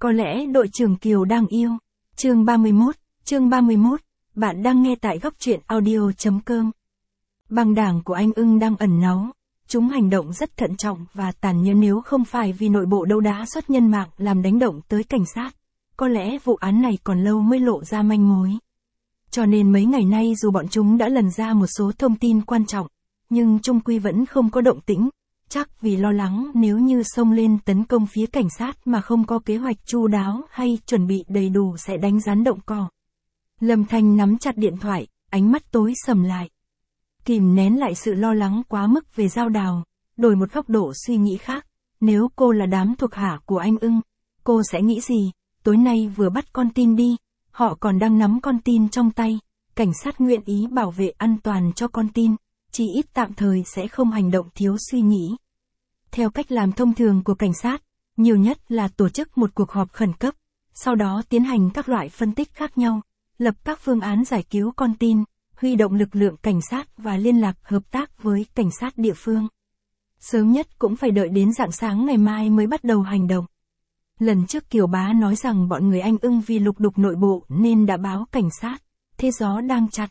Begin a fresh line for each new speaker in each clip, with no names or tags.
Có lẽ đội trưởng Kiều đang yêu. Chương 31, bạn đang nghe tại góc truyện audio.com. Băng đảng của anh Ưng đang ẩn náu. Chúng hành động rất thận trọng và tàn nhẫn, nếu không phải vì nội bộ đấu đá xuất nhân mạng làm đánh động tới cảnh sát. Có lẽ vụ án này còn lâu mới lộ ra manh mối. Cho nên mấy ngày nay dù bọn chúng đã lần ra một số thông tin quan trọng, nhưng chung quy vẫn không có động tĩnh. Chắc vì lo lắng nếu như xông lên tấn công phía cảnh sát mà không có kế hoạch chu đáo hay chuẩn bị đầy đủ sẽ đánh rắn động cỏ. Lâm Thanh nắm chặt điện thoại, ánh mắt tối sầm lại. Kìm nén lại sự lo lắng quá mức về Giao Đào, đổi một góc độ suy nghĩ khác. Nếu cô là đám thuộc hạ của anh Ưng, cô sẽ nghĩ gì? Tối nay vừa bắt con tin đi, họ còn đang nắm con tin trong tay. Cảnh sát nguyện ý bảo vệ an toàn cho con tin, chỉ ít tạm thời sẽ không hành động thiếu suy nghĩ. Theo cách làm thông thường của cảnh sát, nhiều nhất là tổ chức một cuộc họp khẩn cấp, sau đó tiến hành các loại phân tích khác nhau, lập các phương án giải cứu con tin, huy động lực lượng cảnh sát và liên lạc hợp tác với cảnh sát địa phương. Sớm nhất cũng phải đợi đến rạng sáng ngày mai mới bắt đầu hành động. Lần trước Kiều Bá nói rằng bọn người anh Ưng vì lục đục nội bộ nên đã báo cảnh sát, thế gió đang chặt.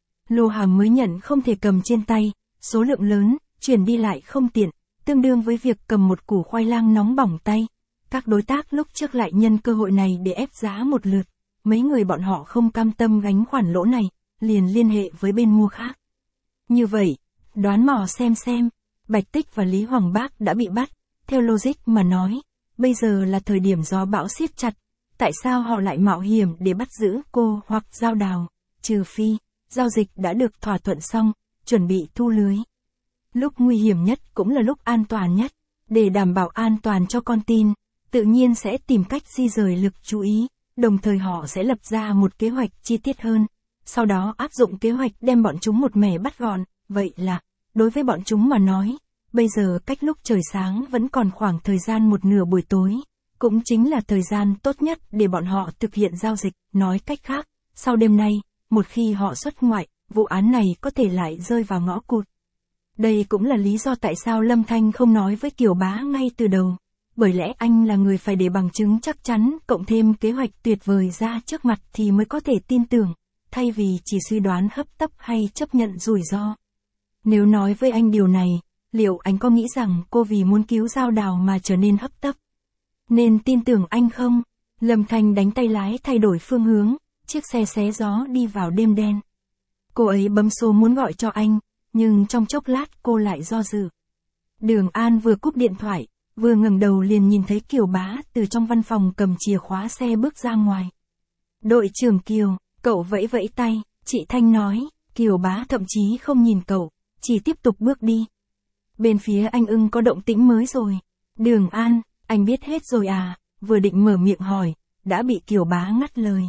Lô hàng mới nhận không thể cầm trên tay, số lượng lớn, chuyển đi lại không tiện, tương đương với việc cầm một củ khoai lang nóng bỏng tay. Các đối tác lúc trước lại nhân cơ hội này để ép giá một lượt. Mấy người bọn họ không cam tâm gánh khoản lỗ này, liền liên hệ với bên mua khác. Như vậy, đoán mò xem, Bạch Tích và Lý Hoàng Bác đã bị bắt. Theo logic mà nói, bây giờ là thời điểm gió bão siết chặt. Tại sao họ lại mạo hiểm để bắt giữ cô hoặc Giao Đào? Trừ phi, giao dịch đã được thỏa thuận xong, chuẩn bị thu lưới. Lúc nguy hiểm nhất cũng là lúc an toàn nhất. Để đảm bảo an toàn cho con tin, tự nhiên sẽ tìm cách di rời lực chú ý, đồng thời họ sẽ lập ra một kế hoạch chi tiết hơn. Sau đó áp dụng kế hoạch đem bọn chúng một mẻ bắt gọn. Vậy là, đối với bọn chúng mà nói, bây giờ cách lúc trời sáng vẫn còn khoảng thời gian một nửa buổi tối, cũng chính là thời gian tốt nhất để bọn họ thực hiện giao dịch. Nói cách khác, sau đêm nay, một khi họ xuất ngoại, vụ án này có thể lại rơi vào ngõ cụt. Đây cũng là lý do tại sao Lâm Thanh không nói với Kiều Bá ngay từ đầu. Bởi lẽ anh là người phải để bằng chứng chắc chắn, cộng thêm kế hoạch tuyệt vời ra trước mặt thì mới có thể tin tưởng, thay vì chỉ suy đoán hấp tấp hay chấp nhận rủi ro. Nếu nói với anh điều này, liệu anh có nghĩ rằng cô vì muốn cứu Giao Đào mà trở nên hấp tấp? Nên tin tưởng anh không? Lâm Thanh đánh tay lái thay đổi phương hướng, chiếc xe xé gió đi vào đêm đen. Cô ấy bấm số muốn gọi cho anh, nhưng trong chốc lát cô lại do dự. Đường An vừa cúp điện thoại, vừa ngẩng đầu liền nhìn thấy Kiều Bá từ trong văn phòng cầm chìa khóa xe bước ra ngoài. Đội trưởng Kiều, cậu vẫy vẫy tay, chị Thanh nói. Kiều Bá thậm chí không nhìn cậu, chỉ tiếp tục bước đi. Bên phía anh Ưng có động tĩnh mới rồi. Đường An, anh biết hết rồi à? Vừa định mở miệng hỏi, đã bị Kiều Bá ngắt lời.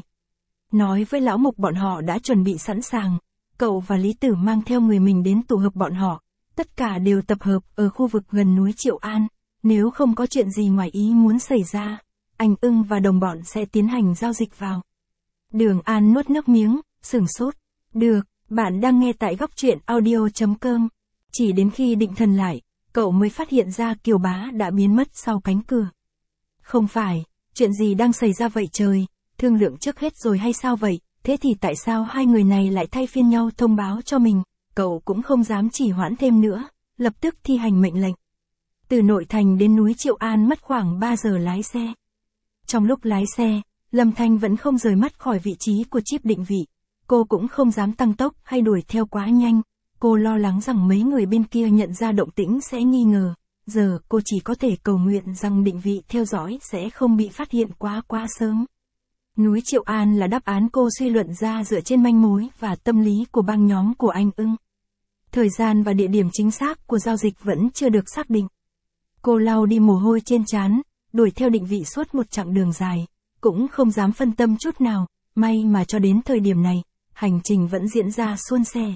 Nói với lão mục bọn họ đã chuẩn bị sẵn sàng. Cậu và Lý Tử mang theo người mình đến tụ hợp bọn họ. Tất cả đều tập hợp ở khu vực gần núi Triệu An. Nếu không có chuyện gì ngoài ý muốn xảy ra, anh Ưng và đồng bọn sẽ tiến hành giao dịch vào. Đường An nuốt nước miếng, sửng sốt. Được, bạn đang nghe tại góc truyện audio.com. Chỉ đến khi định thần lại, cậu mới phát hiện ra Kiều Bá đã biến mất sau cánh cửa. Không phải, chuyện gì đang xảy ra vậy trời? Thương lượng trước hết rồi hay sao vậy? Thế thì tại sao hai người này lại thay phiên nhau thông báo cho mình? Cậu cũng không dám trì hoãn thêm nữa, lập tức thi hành mệnh lệnh. Từ nội thành đến núi Triệu An mất khoảng 3 giờ lái xe. Trong lúc lái xe, Lâm Thanh vẫn không rời mắt khỏi vị trí của chip định vị. Cô cũng không dám tăng tốc hay đuổi theo quá nhanh. Cô lo lắng rằng mấy người bên kia nhận ra động tĩnh sẽ nghi ngờ. Giờ cô chỉ có thể cầu nguyện rằng định vị theo dõi sẽ không bị phát hiện quá sớm. Núi Triệu An là đáp án cô suy luận ra dựa trên manh mối và tâm lý của băng nhóm của anh Ưng. Thời gian và địa điểm chính xác của giao dịch vẫn chưa được xác định. Cô lau đi mồ hôi trên trán, đuổi theo định vị suốt một chặng đường dài, cũng không dám phân tâm chút nào, may mà cho đến thời điểm này, hành trình vẫn diễn ra suôn sẻ.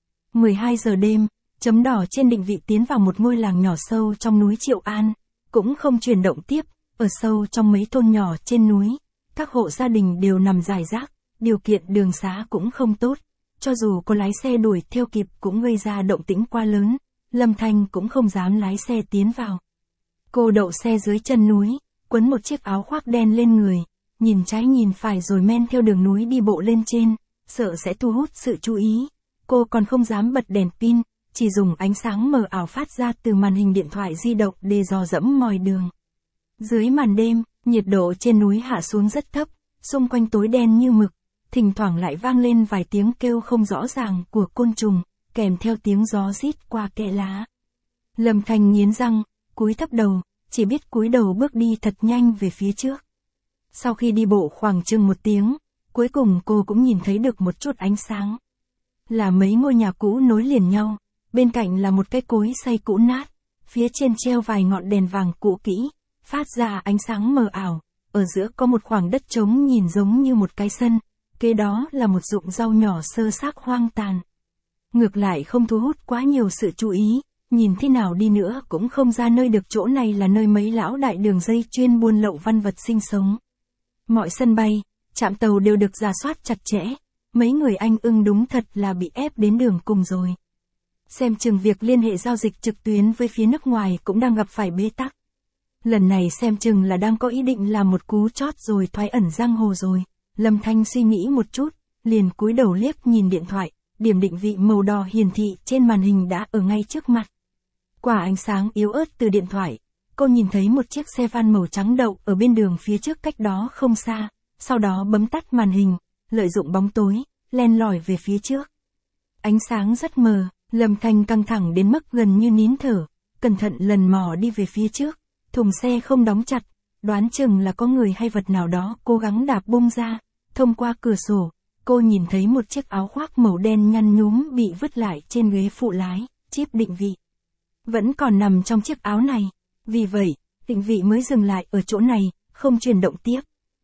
12 giờ đêm, chấm đỏ trên định vị tiến vào một ngôi làng nhỏ sâu trong núi Triệu An, cũng không chuyển động tiếp, ở sâu trong mấy thôn nhỏ trên núi, các hộ gia đình đều nằm rải rác, điều kiện đường xá cũng không tốt, cho dù có lái xe đuổi theo kịp cũng gây ra động tĩnh quá lớn, Lâm Thanh cũng không dám lái xe tiến vào. Cô đậu xe dưới chân núi, quấn một chiếc áo khoác đen lên người, nhìn trái nhìn phải rồi men theo đường núi đi bộ lên trên, sợ sẽ thu hút sự chú ý. Cô còn không dám bật đèn pin, chỉ dùng ánh sáng mờ ảo phát ra từ màn hình điện thoại di động để dò dẫm mỏi đường. Dưới màn đêm, nhiệt độ trên núi hạ xuống rất thấp, xung quanh tối đen như mực, thỉnh thoảng lại vang lên vài tiếng kêu không rõ ràng của côn trùng, kèm theo tiếng gió rít qua kẽ lá. Lâm Thanh nghiến răng, cúi thấp đầu, chỉ biết cúi đầu bước đi thật nhanh về phía trước. Sau khi đi bộ khoảng chừng 1 tiếng, cuối cùng cô cũng nhìn thấy được một chút ánh sáng. Là mấy ngôi nhà cũ nối liền nhau, bên cạnh là một cái cối xay cũ nát, phía trên treo vài ngọn đèn vàng cũ kỹ, phát ra ánh sáng mờ ảo, ở giữa có một khoảng đất trống nhìn giống như một cái sân, kế đó là một ruộng rau nhỏ sơ xác hoang tàn. Ngược lại không thu hút quá nhiều sự chú ý, nhìn thế nào đi nữa cũng không ra nơi được chỗ này là nơi mấy lão đại đường dây chuyên buôn lậu văn vật sinh sống. Mọi sân bay, trạm tàu đều được rà soát chặt chẽ, mấy người anh ưng đúng thật là bị ép đến đường cùng rồi. Xem chừng việc liên hệ giao dịch trực tuyến với phía nước ngoài cũng đang gặp phải bế tắc. Lần này xem chừng là đang có ý định làm một cú chót rồi thoái ẩn giang hồ rồi. Lâm Thanh suy nghĩ một chút, liền cúi đầu liếc nhìn điện thoại, điểm định vị màu đỏ hiển thị trên màn hình đã ở ngay trước mặt. Qua ánh sáng yếu ớt từ điện thoại, cô nhìn thấy một chiếc xe van màu trắng đậu ở bên đường phía trước cách đó không xa, sau đó bấm tắt màn hình, lợi dụng bóng tối, len lỏi về phía trước. Ánh sáng rất mờ, Lâm Thanh căng thẳng đến mức gần như nín thở, cẩn thận lần mò đi về phía trước, thùng xe không đóng chặt, đoán chừng là có người hay vật nào đó cố gắng đạp bung ra. Thông qua cửa sổ, cô nhìn thấy một chiếc áo khoác màu đen nhăn nhúm bị vứt lại trên ghế phụ lái, chip định vị vẫn còn nằm trong chiếc áo này, vì vậy, định vị mới dừng lại ở chỗ này, không chuyển động tiếp.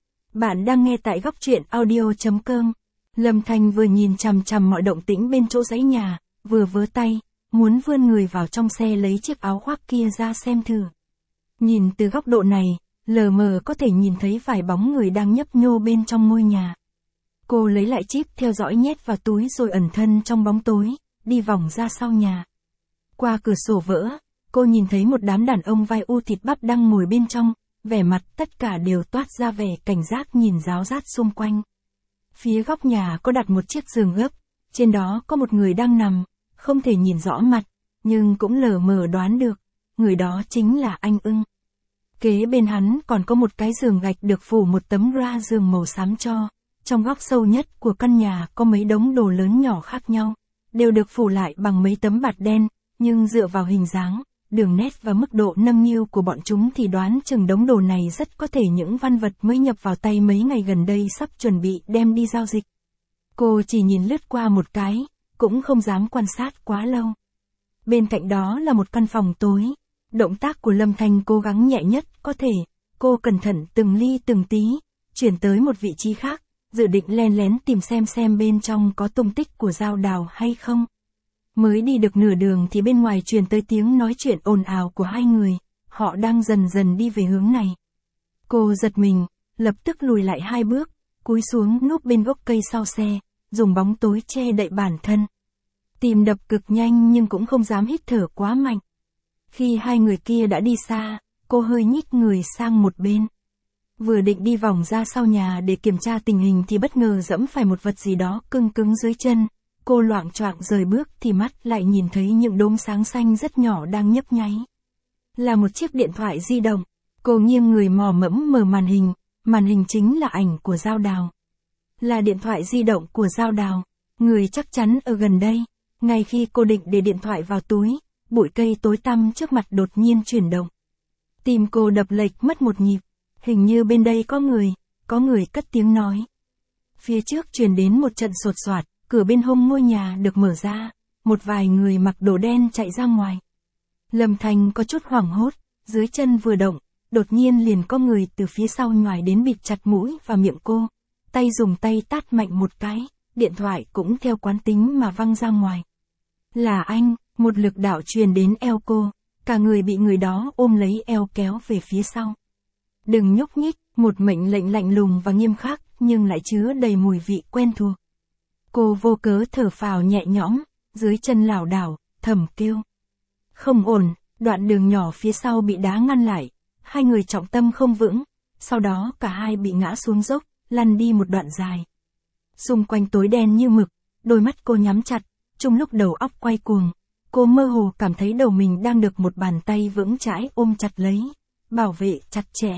Bạn đang nghe tại góc truyện audio.com. Lâm Thanh vừa nhìn chằm chằm mọi động tĩnh bên chỗ dãy nhà, vừa vớ tay, muốn vươn người vào trong xe lấy chiếc áo khoác kia ra xem thử. Nhìn từ góc độ này, lờ mờ có thể nhìn thấy vài bóng người đang nhấp nhô bên trong ngôi nhà. Cô lấy lại chip theo dõi nhét vào túi rồi ẩn thân trong bóng tối, đi vòng ra sau nhà. Qua cửa sổ vỡ, cô nhìn thấy một đám đàn ông vai u thịt bắp đang ngồi bên trong, vẻ mặt tất cả đều toát ra vẻ cảnh giác nhìn ráo rát xung quanh. Phía góc nhà có đặt một chiếc giường gấp, trên đó có một người đang nằm, không thể nhìn rõ mặt, nhưng cũng lờ mờ đoán được, người đó chính là anh ưng. Kế bên hắn còn có một cái giường gạch được phủ một tấm ra giường màu xám cho, trong góc sâu nhất của căn nhà có mấy đống đồ lớn nhỏ khác nhau, đều được phủ lại bằng mấy tấm bạt đen, nhưng dựa vào hình dáng, đường nét và mức độ nâng niu của bọn chúng thì đoán chừng đống đồ này rất có thể những văn vật mới nhập vào tay mấy ngày gần đây sắp chuẩn bị đem đi giao dịch. Cô chỉ nhìn lướt qua một cái, cũng không dám quan sát quá lâu. Bên cạnh đó là một căn phòng tối. Động tác của Lâm Thanh cố gắng nhẹ nhất có thể, cô cẩn thận từng ly từng tí, chuyển tới một vị trí khác, dự định len lén tìm xem bên trong có tung tích của Giao Đào hay không. Mới đi được nửa đường thì bên ngoài truyền tới tiếng nói chuyện ồn ào của hai người, họ đang dần dần đi về hướng này. Cô giật mình, lập tức lùi lại 2 bước, cúi xuống núp bên gốc cây sau xe, dùng bóng tối che đậy bản thân. Tim đập cực nhanh nhưng cũng không dám hít thở quá mạnh. Khi hai người kia đã đi xa, cô hơi nhích người sang một bên. Vừa định đi vòng ra sau nhà để kiểm tra tình hình thì bất ngờ dẫm phải một vật gì đó cứng cứng dưới chân. Cô loạng choạng rời bước thì mắt lại nhìn thấy những đốm sáng xanh rất nhỏ đang nhấp nháy. Là một chiếc điện thoại di động. Cô nghiêng người mò mẫm mở màn hình chính là ảnh của Giao Đào. Là điện thoại di động của Giao Đào, người chắc chắn ở gần đây. Ngay khi cô định để điện thoại vào túi, bụi cây tối tăm trước mặt đột nhiên chuyển động. Tim cô đập lệch mất một nhịp, hình như bên đây có người cất tiếng nói. Phía trước truyền đến một trận sột soạt, cửa bên hông ngôi nhà được mở ra, một vài người mặc đồ đen chạy ra ngoài. Lâm Thanh có chút hoảng hốt, dưới chân vừa động, đột nhiên liền có người từ phía sau nhoài đến bịt chặt mũi và miệng cô, dùng tay tát mạnh một cái, điện thoại cũng theo quán tính mà văng ra ngoài. Là anh, một lực đạo truyền đến eo cô, cả người bị người đó ôm lấy eo kéo về phía sau. Đừng nhúc nhích, một mệnh lệnh lạnh lùng và nghiêm khắc nhưng lại chứa đầy mùi vị quen thuộc. Cô vô cớ thở phào nhẹ nhõm, dưới chân lảo đảo, thầm kêu. Không ổn, đoạn đường nhỏ phía sau bị đá ngăn lại, Hai người trọng tâm không vững, sau đó cả hai bị ngã xuống dốc, lăn đi một đoạn dài. Xung quanh tối đen như mực, đôi mắt cô nhắm chặt, trong lúc đầu óc quay cuồng, cô mơ hồ cảm thấy đầu mình đang được một bàn tay vững chãi ôm chặt lấy, bảo vệ chặt chẽ.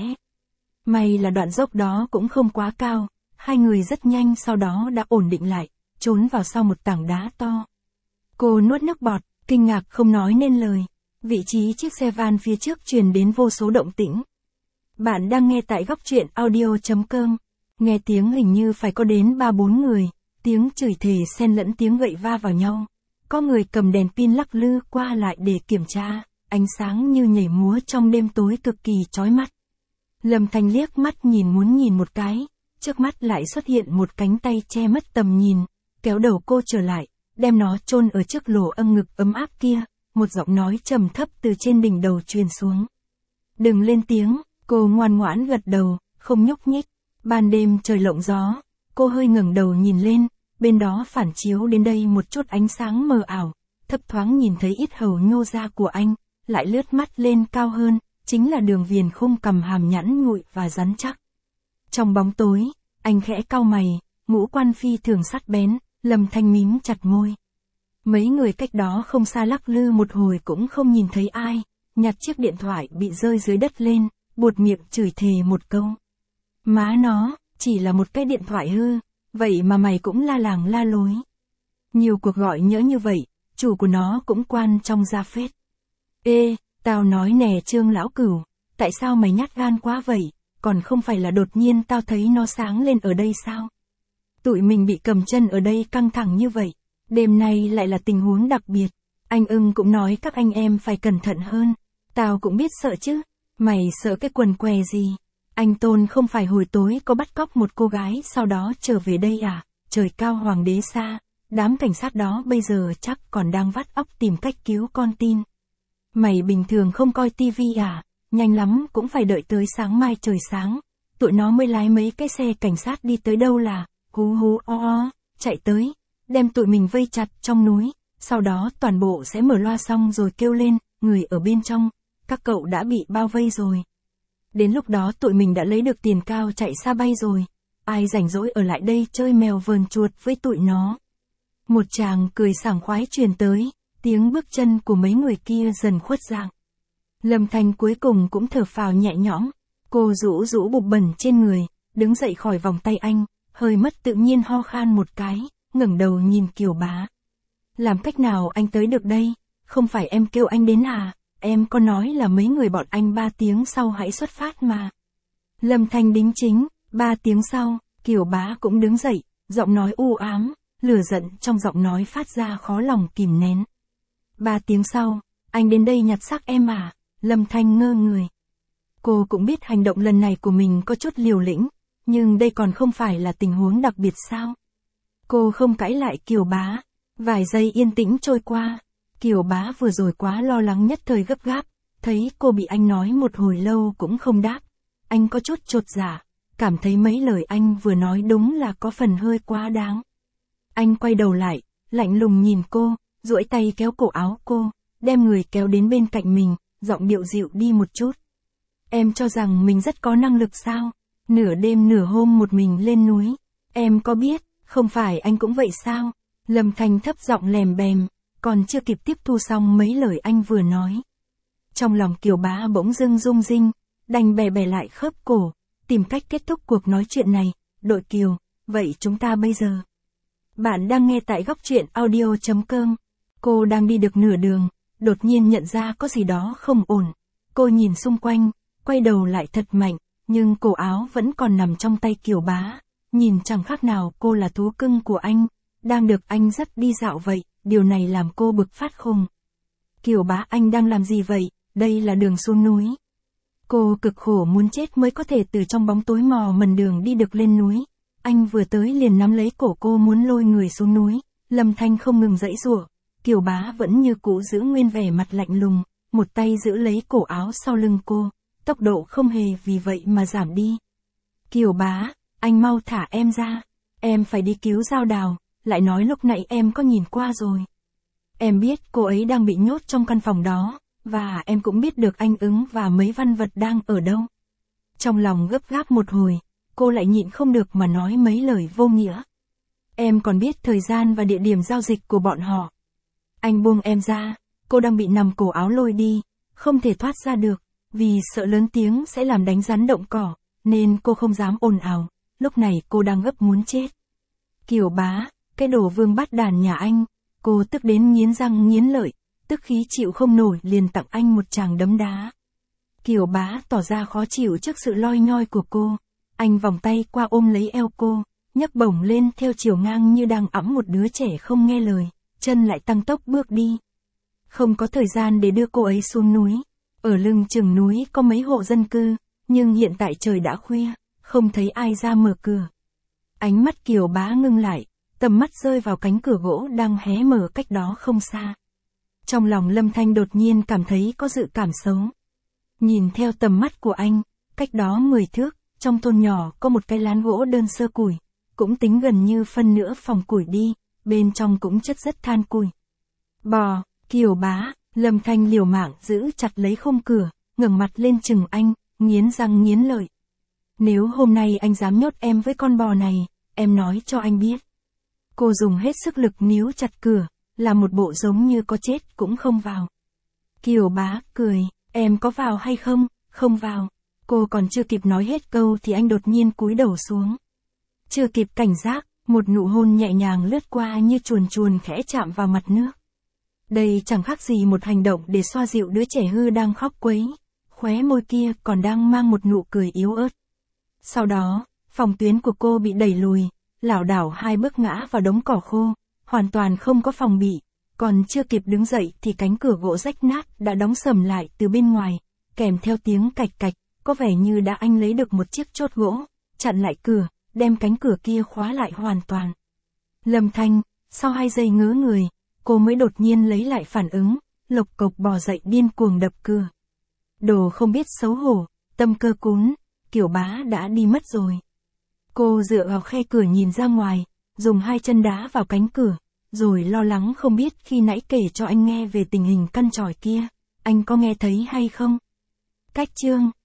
May là đoạn dốc đó cũng không quá cao, hai người rất nhanh sau đó đã ổn định lại, trốn vào sau một tảng đá to. Cô nuốt nước bọt, kinh ngạc không nói nên lời. Vị trí chiếc xe van phía trước truyền đến vô số động tĩnh. Bạn đang nghe tại góc truyện audio.com. Nghe tiếng hình như phải có đến 3-4 người, tiếng chửi thề xen lẫn tiếng gậy va vào nhau. Có người cầm đèn pin lắc lư qua lại để kiểm tra, ánh sáng như nhảy múa trong đêm tối cực kỳ chói mắt. Lâm Thanh liếc mắt muốn nhìn một cái, trước mắt lại xuất hiện một cánh tay che mất tầm nhìn, kéo đầu cô trở lại, đem nó chôn ở trước lỗ âm ngực ấm áp kia, một giọng nói trầm thấp từ trên đỉnh đầu truyền xuống. Đừng lên tiếng, cô ngoan ngoãn gật đầu, không nhúc nhích. Ban đêm trời lộng gió, cô hơi ngẩng đầu nhìn lên, bên đó phản chiếu đến đây một chút ánh sáng mờ ảo, thấp thoáng nhìn thấy ít hầu nhô ra của anh, lại lướt mắt lên cao hơn, chính là đường viền khung cằm hàm nhẵn nhụi và rắn chắc. Trong bóng tối, anh khẽ cau mày, ngũ quan phi thường sắc bén, Lâm Thanh mím chặt môi. Mấy người cách đó không xa lắc lư một hồi cũng không nhìn thấy ai, nhặt chiếc điện thoại bị rơi dưới đất lên, buột miệng chửi thề một câu. Má nó, chỉ là một cái điện thoại hư, vậy mà mày cũng la làng la lối. Nhiều cuộc gọi nhỡ như vậy, chủ của nó cũng quan trong ra phết. Ê, tao nói nè Trương lão cửu, tại sao mày nhát gan quá vậy, còn không phải là đột nhiên tao thấy nó sáng lên ở đây sao? Tụi mình bị cầm chân ở đây căng thẳng như vậy, đêm nay lại là tình huống đặc biệt. Anh ưng cũng nói các anh em phải cẩn thận hơn, tao cũng biết sợ chứ, mày sợ cái quần què gì? Anh Tôn không phải hồi tối có bắt cóc một cô gái sau đó trở về đây à? Trời cao hoàng đế xa, đám cảnh sát đó bây giờ chắc còn đang vắt óc tìm cách cứu con tin. Mày bình thường không coi tivi à? Nhanh lắm cũng phải đợi tới sáng mai trời sáng, tụi nó mới lái mấy cái xe cảnh sát đi tới đâu là, hú hú chạy tới, đem tụi mình vây chặt trong núi, sau đó toàn bộ sẽ mở loa xong rồi kêu lên, người ở bên trong, các cậu đã bị bao vây rồi. Đến lúc đó tụi mình đã lấy được tiền cao chạy xa bay rồi, ai rảnh rỗi ở lại đây chơi mèo vờn chuột với tụi nó. Một chàng cười sảng khoái truyền tới, tiếng bước chân của mấy người kia dần khuất dạng. Lâm Thanh cuối cùng cũng thở phào nhẹ nhõm, cô rũ rũ bụp bẩn trên người, đứng dậy khỏi vòng tay anh, hơi mất tự nhiên ho khan một cái, ngẩng đầu nhìn Kiều Bá. Làm cách nào anh tới được đây, không phải em kêu anh đến à, em có nói là mấy người bọn anh 3 tiếng sau hãy xuất phát mà. Lâm Thanh đính chính, 3 tiếng sau, Kiều Bá cũng đứng dậy, giọng nói u ám, lửa giận trong giọng nói phát ra khó lòng kìm nén. 3 tiếng sau, anh đến đây nhặt xác em à? Lâm Thanh ngơ người. Cô cũng biết hành động lần này của mình có chút liều lĩnh, nhưng đây còn không phải là tình huống đặc biệt sao? Cô không cãi lại Kiều Bá. Vài giây yên tĩnh trôi qua, Kiều Bá vừa rồi quá lo lắng nhất thời gấp gáp, thấy cô bị anh nói một hồi lâu cũng không đáp. Anh có chút chột dạ, cảm thấy mấy lời anh vừa nói đúng là có phần hơi quá đáng. Anh quay đầu lại, lạnh lùng nhìn cô, duỗi tay kéo cổ áo cô, đem người kéo đến bên cạnh mình, giọng điệu dịu đi một chút. Em cho rằng mình rất có năng lực sao? Nửa đêm nửa hôm một mình lên núi. Em có biết, không phải anh cũng vậy sao? Lâm Thanh thấp giọng lèm bèm, còn chưa kịp tiếp thu xong mấy lời anh vừa nói. Trong lòng Kiều Bá bỗng dưng rung rinh, đành bè bè lại khớp cổ, tìm cách kết thúc cuộc nói chuyện này. Đội Kiều, vậy chúng ta bây giờ. Bạn đang nghe tại góc truyện audio.com. Cô đang đi được nửa đường, đột nhiên nhận ra có gì đó không ổn. Cô nhìn xung quanh, quay đầu lại thật mạnh, nhưng cổ áo vẫn còn nằm trong tay Kiều Bá. Nhìn chẳng khác nào cô là thú cưng của anh, đang được anh dắt đi dạo vậy, điều này làm cô bực phát khùng. Kiều Bá, anh đang làm gì vậy? Đây là đường xuống núi. Cô cực khổ muốn chết mới có thể từ trong bóng tối mò mần đường đi được lên núi. Anh vừa tới liền nắm lấy cổ cô muốn lôi người xuống núi. Lâm Thanh không ngừng giãy giụa, Kiều Bá vẫn như cũ giữ nguyên vẻ mặt lạnh lùng, một tay giữ lấy cổ áo sau lưng cô, tốc độ không hề vì vậy mà giảm đi. Kiều Bá, anh mau thả em ra, em phải đi cứu Giao Đào, lại nói lúc nãy em có nhìn qua rồi. Em biết cô ấy đang bị nhốt trong căn phòng đó, và em cũng biết được anh Ứng và mấy văn vật đang ở đâu. Trong lòng gấp gáp một hồi, cô lại nhịn không được mà nói mấy lời vô nghĩa. Em còn biết thời gian và địa điểm giao dịch của bọn họ. Anh buông em ra, cô đang bị nằm cổ áo lôi đi, không thể thoát ra được, vì sợ lớn tiếng sẽ làm đánh rắn động cỏ, nên cô không dám ồn ào, lúc này cô đang gấp muốn chết. Kiều Bá, cái đồ vương bắt đàn nhà anh, cô tức đến nghiến răng nghiến lợi, tức khí chịu không nổi liền tặng anh một tràng đấm đá. Kiều Bá tỏ ra khó chịu trước sự loi nhoi của cô, anh vòng tay qua ôm lấy eo cô, nhấc bổng lên theo chiều ngang như đang ẵm một đứa trẻ không nghe lời, chân lại tăng tốc bước đi. Không có thời gian để đưa cô ấy xuống núi, ở lưng chừng núi có mấy hộ dân cư, nhưng hiện tại trời đã khuya, không thấy ai ra mở cửa. Ánh mắt Kiều Bá ngưng lại, tầm mắt rơi vào cánh cửa gỗ đang hé mở cách đó không xa. Trong lòng Lâm Thanh đột nhiên cảm thấy có dự cảm xấu. Nhìn theo tầm mắt của anh, cách đó 10 thước, trong thôn nhỏ có một cái lán gỗ đơn sơ củi, cũng tính gần như phân nửa phòng củi đi, bên trong cũng chất rất than củi. Bò, Kiều Bá, Lâm Thanh liều mạng giữ chặt lấy khung cửa, ngẩng mặt lên chừng anh, nghiến răng nghiến lợi. Nếu hôm nay anh dám nhốt em với con bò này, em nói cho anh biết. Cô dùng hết sức lực níu chặt cửa, là một bộ giống như có chết cũng không vào. Kiều Bá cười, em có vào hay không? Không vào. Cô còn chưa kịp nói hết câu thì anh đột nhiên cúi đầu xuống. Chưa kịp cảnh giác, một nụ hôn nhẹ nhàng lướt qua như chuồn chuồn khẽ chạm vào mặt nước. Đây chẳng khác gì một hành động để xoa dịu đứa trẻ hư đang khóc quấy, khóe môi kia còn đang mang một nụ cười yếu ớt. Sau đó, phòng tuyến của cô bị đẩy lùi, lảo đảo 2 bước ngã vào đống cỏ khô, hoàn toàn không có phòng bị, còn chưa kịp đứng dậy thì cánh cửa gỗ rách nát đã đóng sầm lại từ bên ngoài, kèm theo tiếng cạch cạch, có vẻ như đã anh lấy được một chiếc chốt gỗ, chặn lại cửa, đem cánh cửa kia khóa lại hoàn toàn. Lâm Thanh, sau 2 giây ngớ người, cô mới đột nhiên lấy lại phản ứng, lộc cộc bò dậy điên cuồng đập cửa. Đồ không biết xấu hổ, tâm cơ cún, Kiều Bá đã đi mất rồi. Cô dựa vào khe cửa nhìn ra ngoài, dùng 2 chân đá vào cánh cửa, rồi lo lắng không biết khi nãy kể cho anh nghe về tình hình căn chòi kia, anh có nghe thấy hay không? Cách chương